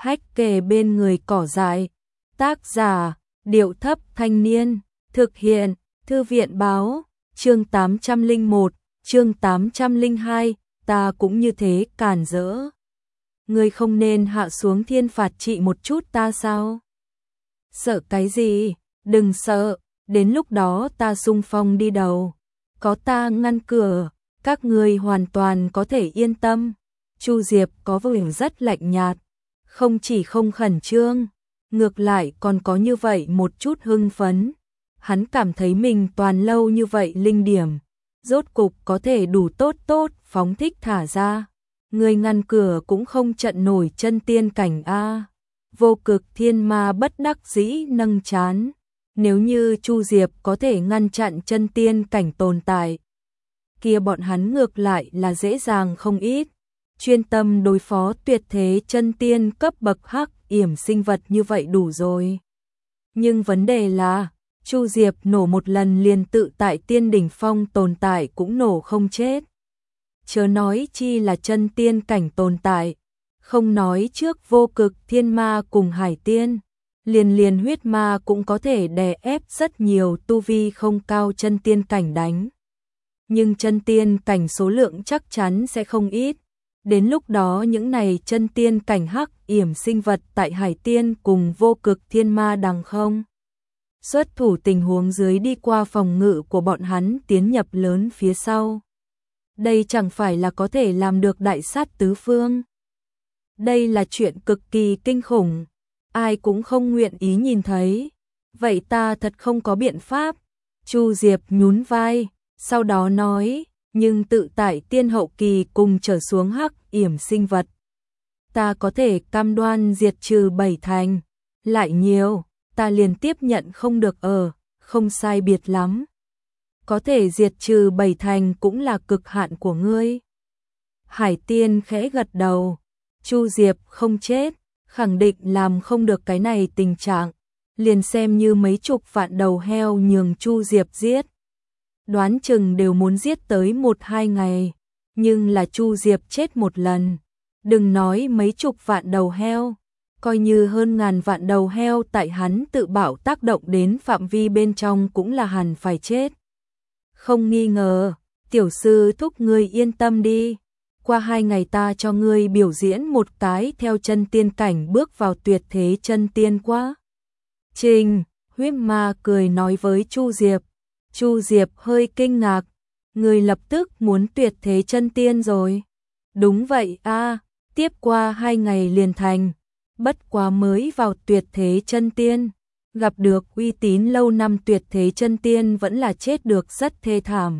hách kề bên người cỏ dại. Tác giả, Điệu Thấp Thanh Niên. Thực hiện, Thư viện báo. Chương 801, chương 802, ta cũng như thế cản rỡ. Ngươi không nên hạ xuống thiên phạt trị một chút ta sao? Sợ cái gì? Đừng sợ, đến lúc đó ta xung phong đi đầu. Có ta ngăn cửa, các ngươi hoàn toàn có thể yên tâm. Chu Diệp có vẻ rất lạnh nhạt, không chỉ không khẩn trương, ngược lại còn có như vậy một chút hưng phấn. Hắn cảm thấy mình toàn lâu như vậy linh điểm, rốt cục có thể đủ tốt phóng thích thả ra. Người ngăn cửa cũng không trận nổi chân tiên cảnh a. Vô Cực Thiên Ma bất đắc dĩ nâng trán. Nếu như Chu Diệp có thể ngăn chặn chân tiên cảnh tồn tại, kia bọn hắn ngược lại là dễ dàng không ít. Chuyên tâm đối phó tuyệt thế chân tiên cấp bậc hắc yểm sinh vật như vậy đủ rồi. Nhưng vấn đề là, Chu Diệp nổ một lần liền tự tại tiên đỉnh phong tồn tại cũng nổ không chết. Chớ nói chi là chân tiên cảnh tồn tại, không nói trước Vô Cực Thiên Ma cùng Hải Tiên, liền huyết ma cũng có thể đè ép rất nhiều tu vi không cao chân tiên cảnh đánh. Nhưng chân tiên cảnh số lượng chắc chắn sẽ không ít. Đến lúc đó những này chân tiên cảnh hắc yểm sinh vật tại Hải Tiên cùng Vô Cực Thiên Ma đằng không xuất thủ tình huống dưới đi qua phòng ngự của bọn hắn tiến nhập lớn phía sau. Đây chẳng phải là có thể làm được đại sát tứ phương. Đây là chuyện cực kỳ kinh khủng, ai cũng không nguyện ý nhìn thấy. Vậy ta thật không có biện pháp. Chu Diệp nhún vai, sau đó nói, nhưng tự tại tiên hậu kỳ cùng trở xuống hắc yểm sinh vật, ta có thể cam đoan diệt trừ 7 thành, lại nhiều, ta liền tiếp nhận không được không sai biệt lắm. Có thể diệt trừ 7 thành cũng là cực hạn của ngươi. Hải Tiên khẽ gật đầu, Chu Diệp không chết, khẳng định làm không được cái này tình trạng, liền xem như mấy chục vạn đầu heo nhường Chu Diệp giết. Đoán chừng đều muốn giết tới 1-2 ngày, nhưng là Chu Diệp chết một lần, đừng nói mấy chục vạn đầu heo, coi như hơn ngàn vạn đầu heo tại hắn tự bảo tác động đến phạm vi bên trong cũng là hẳn phải chết. Không nghi ngờ, tiểu sư thúc ngươi yên tâm đi, qua 2 ngày ta cho ngươi biểu diễn một cái theo chân tiên cảnh bước vào tuyệt thế chân tiên quá trình. Huyết ma cười nói với Chu Diệp. Chu Diệp hơi kinh ngạc, người lập tức muốn tuyệt thế chân tiên rồi. Đúng vậy a, tiếp qua 2 ngày liền thành, bất quá mới vào tuyệt thế chân tiên, gặp được uy tín lâu năm tuyệt thế chân tiên vẫn là chết được rất thê thảm.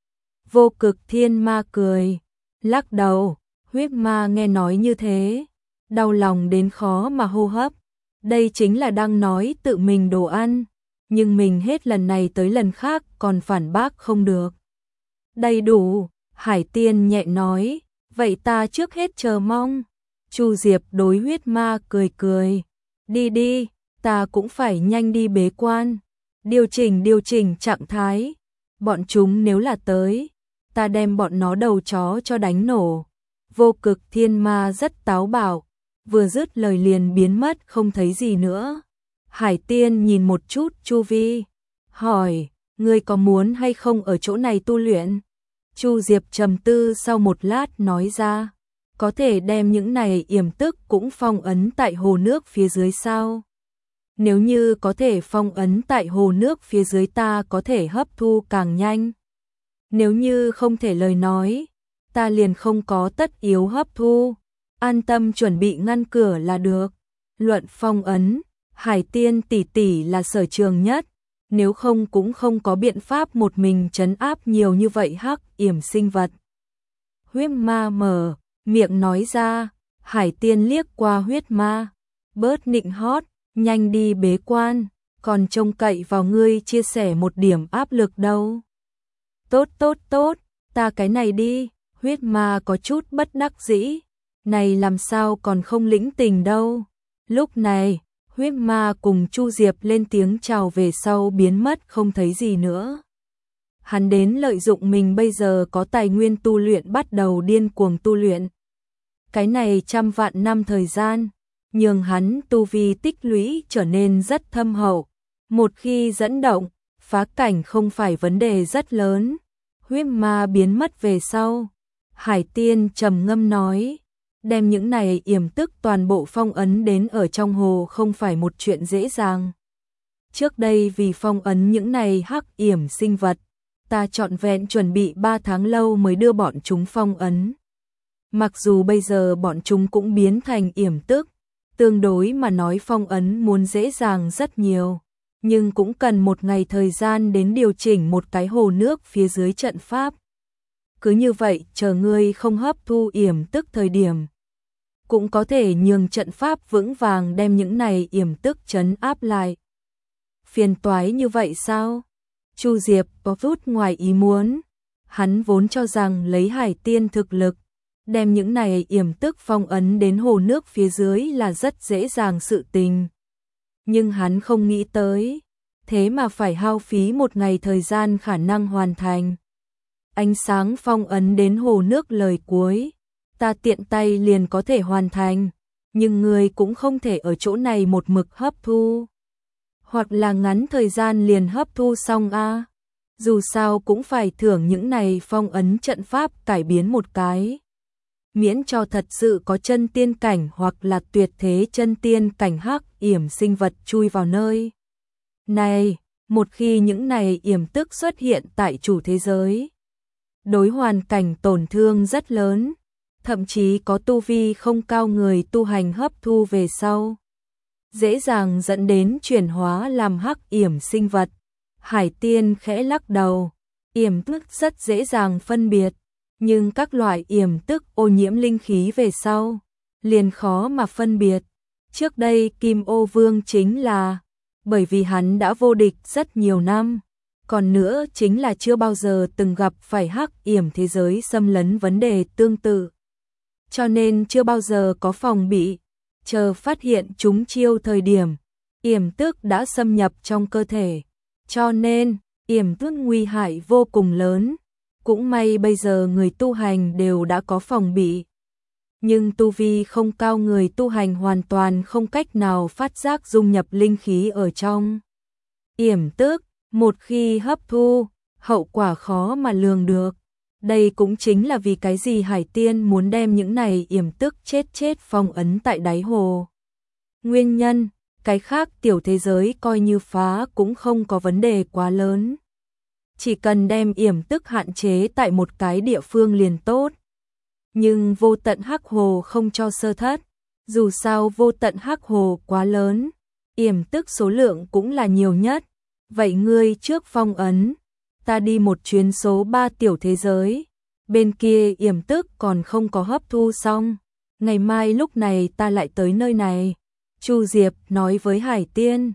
Vô Cực Thiên Ma cười, lắc đầu. Huyết ma nghe nói như thế, đau lòng đến khó mà hô hấp. Đây chính là đang nói tự mình đồ ăn, nhưng mình hết lần này tới lần khác còn phản bác không được. Đầy đủ, Hải Tiên nhẹ nói, vậy ta trước hết chờ mong. Chu Diệp đối huyết ma cười cười, đi đi, ta cũng phải nhanh đi bế quan, điều chỉnh trạng thái. Bọn chúng nếu là tới, ta đem bọn nó đầu chó cho đánh nổ. Vô Cực Thiên Ma rất táo bạo, vừa dứt lời liền biến mất không thấy gì nữa. Hải Tiên nhìn một chút chu vi, hỏi, ngươi có muốn hay không ở chỗ này tu luyện? Chu Diệp trầm tư sau một lát nói ra, có thể đem những này yểm tức cũng phong ấn tại hồ nước phía dưới sao? Nếu như có thể phong ấn tại hồ nước phía dưới ta có thể hấp thu càng nhanh. Nếu như không thể lời nói, ta liền không có tất yếu hấp thu, an tâm chuẩn bị ngăn cửa là được. Luận phong ấn, Hải Tiên tỷ tỷ là sở trường nhất, nếu không cũng không có biện pháp một mình trấn áp nhiều như vậy hắc yểm sinh vật. Huyết ma mở miệng nói ra, Hải Tiên liếc qua huyết ma, bớt nịnh hót, nhanh đi bế quan, còn trông cậy vào ngươi chia sẻ một điểm áp lực đâu. Tốt, ta cái này đi. Huyết ma có chút bất đắc dĩ, này làm sao còn không lĩnh tình đâu. Lúc này, huyết ma cùng Chu Diệp lên tiếng chào về sau biến mất không thấy gì nữa. Hắn đến lợi dụng mình bây giờ có tài nguyên tu luyện bắt đầu điên cuồng tu luyện. Cái này trăm vạn năm thời gian, nhường hắn tu vi tích lũy trở nên rất thâm hậu. Một khi dẫn động, phá cảnh không phải vấn đề rất lớn. Huyết ma biến mất về sau, Hải Tiên trầm ngâm nói, đem những này yểm tức toàn bộ phong ấn đến ở trong hồ không phải một chuyện dễ dàng. Trước đây vì phong ấn những này hắc yểm sinh vật, ta trọn vẹn chuẩn bị 3 tháng lâu mới đưa bọn chúng phong ấn. Mặc dù bây giờ bọn chúng cũng biến thành yểm tức, tương đối mà nói phong ấn muốn dễ dàng rất nhiều, nhưng cũng cần một ngày thời gian đến điều chỉnh một cái hồ nước phía dưới trận pháp. Cứ như vậy, chờ ngươi không hấp thu yểm tức thời điểm, cũng có thể nhường trận pháp vững vàng đem những này yểm tức trấn áp lại. Phiền toái như vậy sao? Chu Diệp có chút ngoài ý muốn, hắn vốn cho rằng lấy Hải Tiên thực lực, đem những này yểm tức phong ấn đến hồ nước phía dưới là rất dễ dàng sự tình. Nhưng hắn không nghĩ tới, thế mà phải hao phí một ngày thời gian khả năng hoàn thành. Ánh sáng phong ấn đến hồ nước lời cuối, ta tiện tay liền có thể hoàn thành, nhưng người cũng không thể ở chỗ này một mực hấp thu. Hoặc là ngắn thời gian liền hấp thu xong a. Dù sao cũng phải thưởng những này phong ấn trận pháp cải biến một cái. Miễn cho thật sự có chân tiên cảnh hoặc là tuyệt thế chân tiên cảnh hắc yểm sinh vật chui vào nơi này, một khi những này yểm tức xuất hiện tại chủ thế giới, đối hoàn cảnh tổn thương rất lớn, thậm chí có tu vi không cao người tu hành hấp thu về sau, dễ dàng dẫn đến chuyển hóa làm hắc yểm sinh vật. Hải Tiên khẽ lắc đầu, yểm tức rất dễ dàng phân biệt, nhưng các loại yểm tức ô nhiễm linh khí về sau, liền khó mà phân biệt. Trước đây Kim Ô Vương chính là, bởi vì hắn đã vô địch rất nhiều năm, còn nữa chính là chưa bao giờ từng gặp phải hắc yểm thế giới xâm lấn vấn đề tương tự. Cho nên chưa bao giờ có phòng bị, chờ phát hiện chúng chiêu thời điểm, yểm tức đã xâm nhập trong cơ thể. Cho nên, yểm tức nguy hại vô cùng lớn. Cũng may bây giờ người tu hành đều đã có phòng bị. Nhưng tu vi không cao người tu hành hoàn toàn không cách nào phát giác dung nhập linh khí ở trong yểm tức, một khi hấp thu, hậu quả khó mà lường được. Đây cũng chính là vì cái gì Hải Tiên muốn đem những này yểm tức chết phong ấn tại đáy hồ. Nguyên nhân, cái khác tiểu thế giới coi như phá cũng không có vấn đề quá lớn. Chỉ cần đem yểm tức hạn chế tại một cái địa phương liền tốt. Nhưng vô tận hắc hồ không cho sơ thất, dù sao vô tận hắc hồ quá lớn, yểm tức số lượng cũng là nhiều nhất. Vậy ngươi trước phong ấn, ta đi một chuyến số 3 tiểu thế giới, bên kia yểm tức còn không có hấp thu xong, ngày mai lúc này ta lại tới nơi này. Chu Diệp nói với Hải Tiên,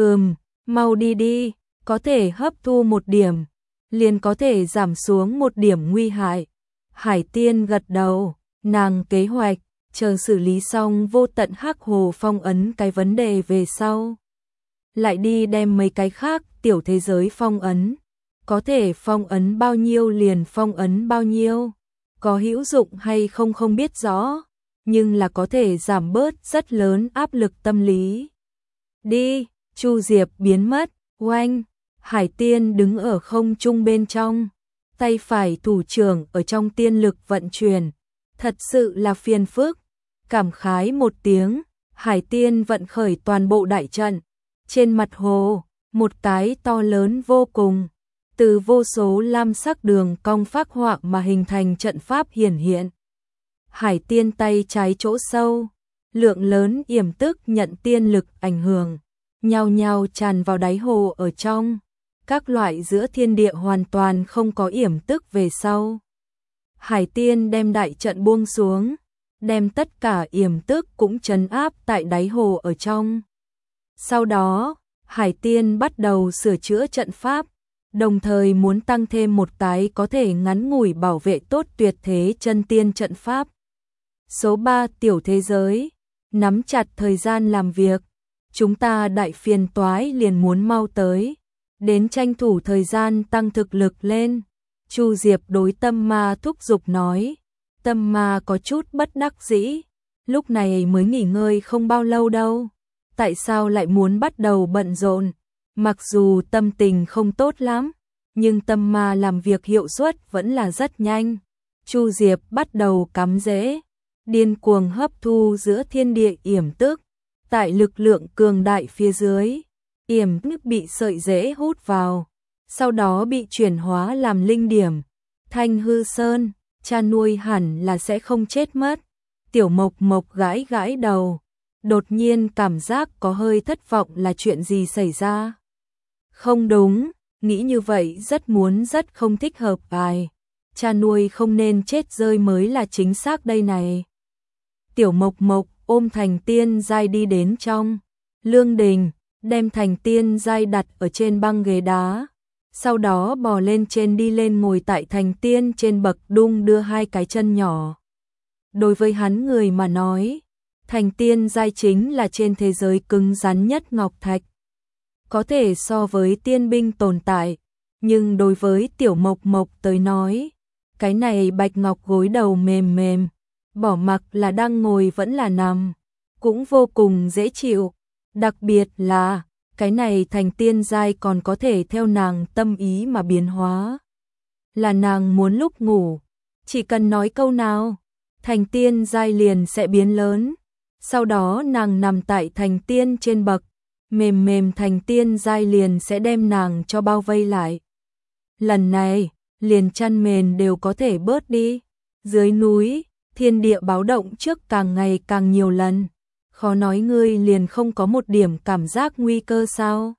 mau đi đi, có thể hấp thu một điểm, liền có thể giảm xuống một điểm nguy hại. Hải Tiên gật đầu, nàng kế hoạch, chờ xử lý xong vô tận hắc hồ phong ấn cái vấn đề về sau. Lại đi đem mấy cái khác tiểu thế giới phong ấn, có thể phong ấn bao nhiêu liền phong ấn bao nhiêu, có hữu dụng hay không không biết rõ, nhưng là có thể giảm bớt rất lớn áp lực tâm lý. Đi, Chu Diệp biến mất, oanh, Hải Tiên đứng ở không trung bên trong, tay phải thủ trưởng ở trong tiên lực vận chuyển, thật sự là phiền phức. Cảm khái một tiếng, Hải Tiên vận khởi toàn bộ đại trận, trên mặt hồ, một cái to lớn vô cùng, từ vô số lam sắc đường cong phác họa mà hình thành trận pháp hiển hiện. Hải Tiên tay trái chỗ sâu, lượng lớn yểm tức nhận tiên lực ảnh hưởng, nhao nhao tràn vào đáy hồ ở trong. Các loại giữa thiên địa hoàn toàn không có yểm tức về sau. Hải Tiên đem đại trận buông xuống, đem tất cả yểm tức cũng trấn áp tại đáy hồ ở trong. Sau đó, Hải Tiên bắt đầu sửa chữa trận pháp, đồng thời muốn tăng thêm một cái có thể ngắn ngủi bảo vệ tốt tuyệt thế chân tiên trận pháp. Số 3 tiểu thế giới, nắm chặt thời gian làm việc, chúng ta đại phiền toái liền muốn mau tới, đến tranh thủ thời gian tăng thực lực lên. Chu Diệp đối Tâm Ma thúc giục nói, Tâm Ma có chút bất đắc dĩ, lúc này mới nghỉ ngơi không bao lâu đâu, tại sao lại muốn bắt đầu bận rộn? Mặc dù tâm tình không tốt lắm, nhưng tâm ma làm việc hiệu suất vẫn là rất nhanh. Chu Diệp bắt đầu cắm rễ, điên cuồng hấp thu giữa thiên địa yểm tức, tại lực lượng cường đại phía dưới, yểm tức bị sợi rễ hút vào, sau đó bị chuyển hóa làm linh điểm. Thanh Hư Sơn, cha nuôi hẳn là sẽ không chết mất. Tiểu Mộc Mộc gãi gãi đầu, đột nhiên cảm giác có hơi thất vọng, là chuyện gì xảy ra? Không đúng, nghĩ như vậy rất không thích hợp ai. Cha nuôi không nên chết rơi mới là chính xác đây này. Tiểu Mộc Mộc ôm Thành Tiên Giai đi đến trong lương đình, đem Thành Tiên Giai đặt ở trên băng ghế đá, sau đó bò lên trên đi lên ngồi tại Thành Tiên trên bậc đung đưa hai cái chân nhỏ. Đối với hắn người mà nói, Thành Tiên Giai chính là trên thế giới cứng rắn nhất ngọc thạch, có thể so với tiên binh tồn tại, nhưng đối với Tiểu Mộc Mộc tới nói, cái này bạch ngọc gối đầu mềm mềm, bỏ mặc là đang ngồi vẫn là nằm, cũng vô cùng dễ chịu, đặc biệt là cái này Thành Tiên Giai còn có thể theo nàng tâm ý mà biến hóa. Là nàng muốn lúc ngủ, chỉ cần nói câu nào, Thành Tiên Giai liền sẽ biến lớn. Sau đó nàng nằm tại Thành Tiên trên bậc, mềm mềm Thành Tiên Giai liền sẽ đem nàng cho bao vây lại. Lần này, liền chăn mền đều có thể bớt đi. Dưới núi, thiên địa báo động trước càng ngày càng nhiều lần. Khó nói ngươi liền không có một điểm cảm giác nguy cơ sao?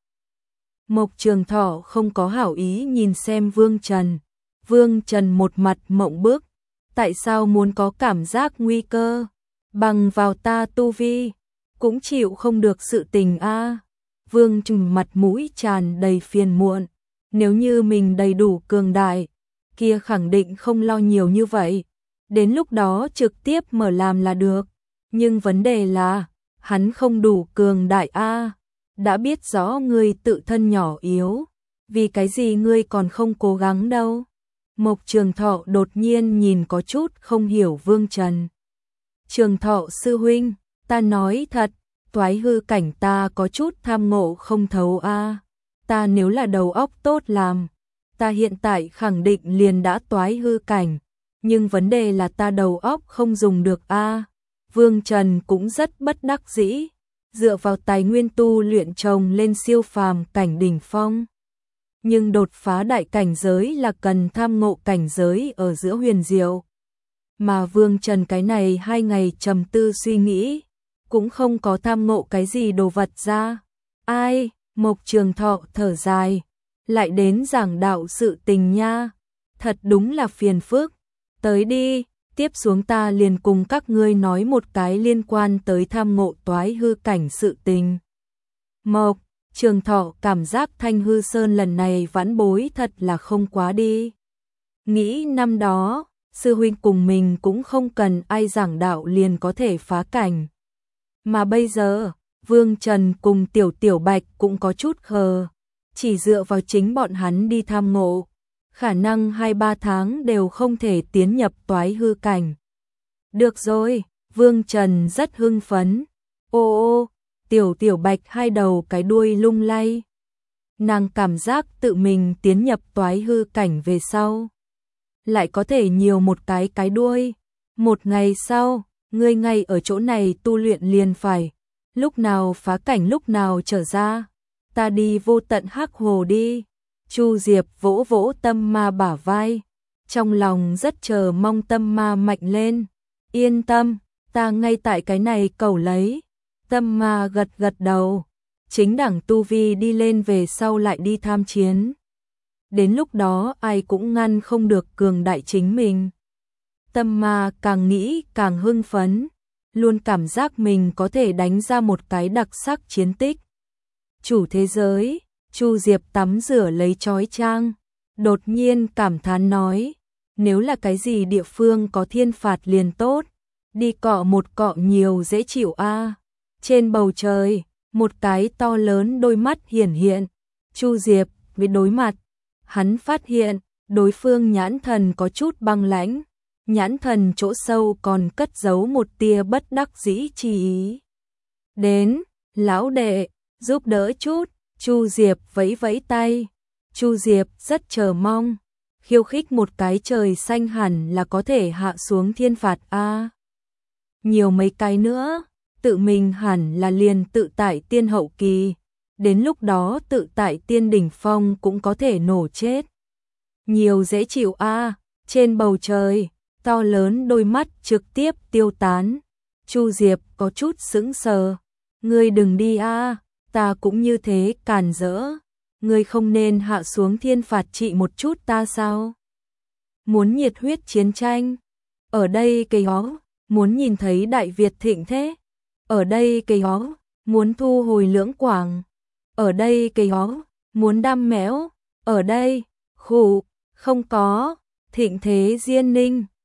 Mộc Trường Thọ không có hảo ý nhìn xem Vương Trần. Vương Trần một mặt mộng bức. Tại sao muốn có cảm giác nguy cơ? Bằng vào ta tu vi, cũng chịu không được sự tình a. Vương Trùng mặt mũi tràn đầy phiền muộn. Nếu như mình đầy đủ cường đại, kia khẳng định không lo nhiều như vậy. Đến lúc đó trực tiếp mở làm là được. Nhưng vấn đề là, hắn không đủ cường đại a. Đã biết rõ ngươi tự thân nhỏ yếu, vì cái gì ngươi còn không cố gắng đâu. Mộc Trường Thọ đột nhiên nhìn có chút không hiểu Vương Trần. Trường Thọ sư huynh, ta nói thật, toái hư cảnh ta có chút tham ngộ không thấu a. Ta nếu là đầu óc tốt làm, ta hiện tại khẳng định liền đã toái hư cảnh, nhưng vấn đề là ta đầu óc không dùng được a. Vương Trần cũng rất bất đắc dĩ, dựa vào tài nguyên tu luyện trồng lên siêu phàm cảnh đỉnh phong. Nhưng đột phá đại cảnh giới là cần tham ngộ cảnh giới ở giữa huyền diệu. Mà Vương Trần cái này 2 ngày trầm tư suy nghĩ, cũng không có tham ngộ cái gì đồ vật ra. Ai, Mộc Trường Thọ thở dài, lại đến giảng đạo sự tình nha, thật đúng là phiền phức. Tới đi, tiếp xuống ta liền cùng các ngươi nói một cái liên quan tới tham ngộ toái hư cảnh sự tình. Mộc Trường Thọ cảm giác Thanh Hư Sơn lần này vãn bối thật là không quá đi. Nghĩ năm đó, sư huynh cùng mình cũng không cần ai giảng đạo liền có thể phá cảnh. Mà bây giờ, Vương Trần cùng Tiểu Bạch cũng có chút khờ, chỉ dựa vào chính bọn hắn đi tham ngộ, khả năng 2-3 tháng đều không thể tiến nhập toái hư cảnh. Được rồi, Vương Trần rất hưng phấn. Ô Tiểu Bạch hai đầu cái đuôi lung lay. Nàng cảm giác tự mình tiến nhập toái hư cảnh về sau, lại có thể nhiều một cái đuôi. Một ngày sau, ngươi ngay ở chỗ này tu luyện liền phải, lúc nào phá cảnh lúc nào trở ra, ta đi vô tận hắc hồ đi. Chu Diệp vỗ vỗ Tâm Ma bả vai, trong lòng rất chờ mong Tâm Ma mạnh lên. Yên tâm, ta ngay tại cái này cầu lấy. Tâm Ma gật gật đầu, chính đẳng tu vi đi lên về sau lại đi tham chiến. Đến lúc đó ai cũng ngăn không được cường đại chính mình. Tâm Ma càng nghĩ càng hưng phấn, luôn cảm giác mình có thể đánh ra một cái đặc sắc chiến tích. Chủ thế giới, Chu Diệp tắm rửa lấy chói chang, đột nhiên cảm thán nói, nếu là cái gì địa phương có thiên phạt liền tốt, đi cọ một cọ nhiều dễ chịu a. Trên bầu trời, một cái to lớn đôi mắt hiển hiện, Chu Diệp với đối mặt, hắn phát hiện đối phương nhãn thần có chút băng lãnh, nhãn thần chỗ sâu còn cất giấu một tia bất đắc dĩ chi ý. Đến, lão đệ, giúp đỡ chút, Chu Diệp vẫy vẫy tay. Chu Diệp rất chờ mong, khiêu khích một cái trời xanh hẳn là có thể hạ xuống thiên phạt a. Nhiều mấy cái nữa, tự mình hẳn là liền tự tại tiên hậu kỳ, đến lúc đó tự tại tiên đỉnh phong cũng có thể nổ chết. Nhiều dễ chịu a, trên bầu trời, to lớn đôi mắt trực tiếp tiêu tán. Chu Diệp có chút sững sờ, ngươi đừng đi a, ta cũng như thế càn rỡ, ngươi không nên hạ xuống thiên phạt trị một chút ta sao? Muốn nhiệt huyết chiến tranh, ở đây cây hó, muốn nhìn thấy Đại Việt thịnh thế, ở đây cây hó, muốn thu hồi Lưỡng Quảng, ở đây cây hó, muốn đam mẽo, ở đây, khụ, không có, thịnh thế Diên Ninh,